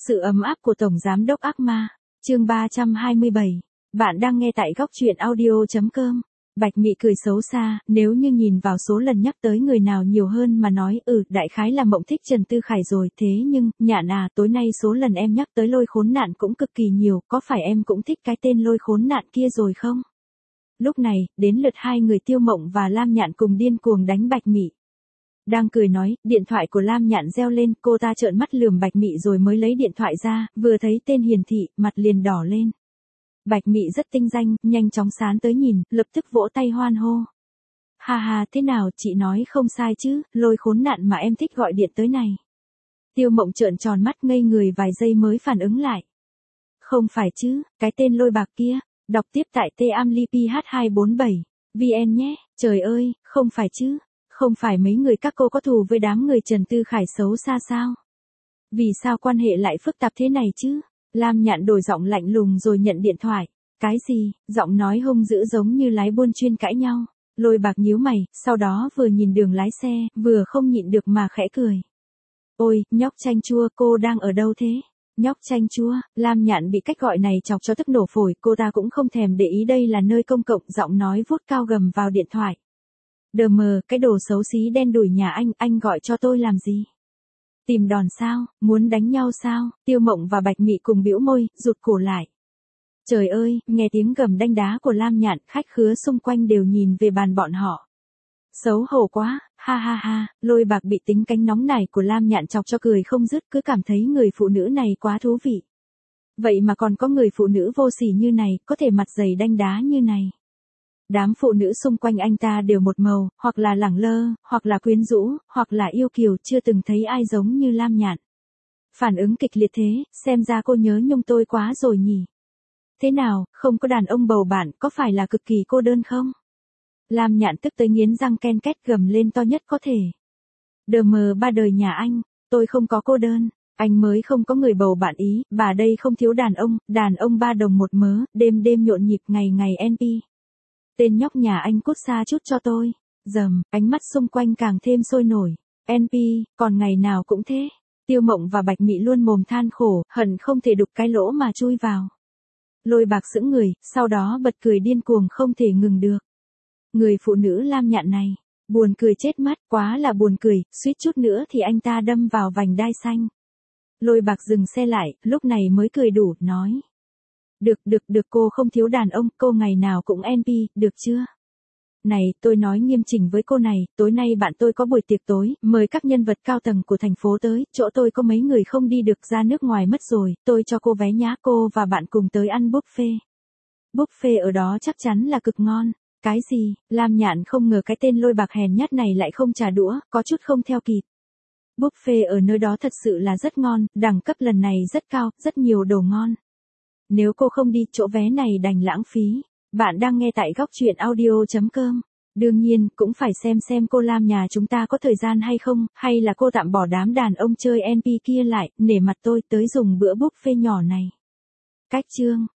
Sự ấm áp của Tổng Giám đốc ác ma, chương 327. Bạn đang nghe tại góc truyện audio.com. Bạch Mị cười xấu xa, nếu như nhìn vào số lần nhắc tới người nào nhiều hơn mà nói đại khái là Mộng thích Trần Tư Khải rồi, thế nhưng, Nhạn à, tối nay số lần em nhắc tới Lôi Khốn Nạn cũng cực kỳ nhiều, có phải em cũng thích cái tên Lôi Khốn Nạn kia rồi không? Lúc này, đến lượt hai người Tiêu Mộng và Lam Nhạn cùng điên cuồng đánh Bạch Mị. Đang cười nói, điện thoại của Lam Nhạn reo lên, cô ta trợn mắt lườm Bạch Mị rồi mới lấy điện thoại ra, vừa thấy tên hiển thị, mặt liền đỏ lên. Bạch Mị rất tinh danh, nhanh chóng sán tới nhìn, lập tức vỗ tay hoan hô. Ha ha, thế nào, chị nói không sai chứ, Lôi Khốn Nạn mà em thích gọi điện tới này. Tiêu Mộng trợn tròn mắt ngây người vài giây mới phản ứng lại. Không phải chứ, cái tên Lôi Bạc kia, đọc tiếp tại tamliph247.vn nhé, trời ơi, không phải chứ. Không phải mấy người các cô có thù với đám người Trần Tư Khải xấu xa sao? Vì sao quan hệ lại phức tạp thế này chứ? Lam Nhạn đổi giọng lạnh lùng rồi nhận điện thoại. Cái gì? Giọng nói hung dữ giống như lái buôn chuyên cãi nhau. Lôi Bạc nhíu mày, sau đó vừa nhìn Đường lái xe, vừa không nhịn được mà khẽ cười. Ôi, nhóc chanh chua, cô đang ở đâu thế? Nhóc chanh chua, Lam Nhạn bị cách gọi này chọc cho tức nổ phổi, cô ta cũng không thèm để ý đây là nơi công cộng, giọng nói vút cao gầm vào điện thoại. Đờ mờ, cái đồ xấu xí đen đủi nhà anh gọi cho tôi làm gì? Tìm đòn sao, muốn đánh nhau sao? Tiêu Mộng và Bạch Mị cùng bĩu môi, rụt cổ lại. Trời ơi, nghe tiếng gầm đanh đá của Lam Nhạn, khách khứa xung quanh đều nhìn về bàn bọn họ. Xấu hổ quá, ha ha ha, Lôi Bạc bị tính cánh nóng nảy của Lam Nhạn chọc cho cười không dứt, cứ cảm thấy người phụ nữ này quá thú vị. Vậy mà còn có người phụ nữ vô sỉ như này, có thể mặt dày đanh đá như này. Đám phụ nữ xung quanh anh ta đều một màu, hoặc là lẳng lơ, hoặc là quyến rũ, hoặc là yêu kiều, chưa từng thấy ai giống như Lam Nhạn. Phản ứng kịch liệt thế, xem ra cô nhớ nhung tôi quá rồi nhỉ. Thế nào, không có đàn ông bầu bạn, có phải là cực kỳ cô đơn không? Lam Nhạn tức tới nghiến răng ken két gầm lên to nhất có thể. Đờ mờ ba đời nhà anh, tôi không có cô đơn, anh mới không có người bầu bạn ý, bà đây không thiếu đàn ông 3 đồng một mớ, đêm đêm nhộn nhịp ngày ngày NP. Tên nhóc nhà anh cút xa chút cho tôi. Dầm, ánh mắt xung quanh càng thêm sôi nổi. NP, còn ngày nào cũng thế. Tiêu Mộng và Bạch Mị luôn mồm than khổ, hận không thể đục cái lỗ mà chui vào. Lôi Bạc sững người, sau đó bật cười điên cuồng không thể ngừng được. Người phụ nữ Lam Nhạn này, buồn cười chết mắt, quá là buồn cười, suýt chút nữa thì anh ta đâm vào vành đai xanh. Lôi Bạc dừng xe lại, lúc này mới cười đủ, nói. Được cô không thiếu đàn ông, cô ngày nào cũng NP, được chưa? Này, tôi nói nghiêm chỉnh với cô này, tối nay bạn tôi có buổi tiệc tối, mời các nhân vật cao tầng của thành phố tới, chỗ tôi có mấy người không đi được ra nước ngoài mất rồi, tôi cho cô vé nhá, cô và bạn cùng tới ăn buffet. Buffet ở đó chắc chắn là cực ngon. Cái gì? Lam Nhạn không ngờ cái tên Lôi Bạc hèn nhát này lại không trả đũa, có chút không theo kịp. Buffet ở nơi đó thật sự là rất ngon, đẳng cấp lần này rất cao, rất nhiều đồ ngon. Nếu cô không đi, chỗ vé này đành lãng phí. Bạn đang nghe tại góc truyện audio.com. Đương nhiên, cũng phải xem cô Lam nhà chúng ta có thời gian hay không, hay là cô tạm bỏ đám đàn ông chơi NP kia lại, nể mặt tôi tới dùng bữa buffet nhỏ này. Cách chương.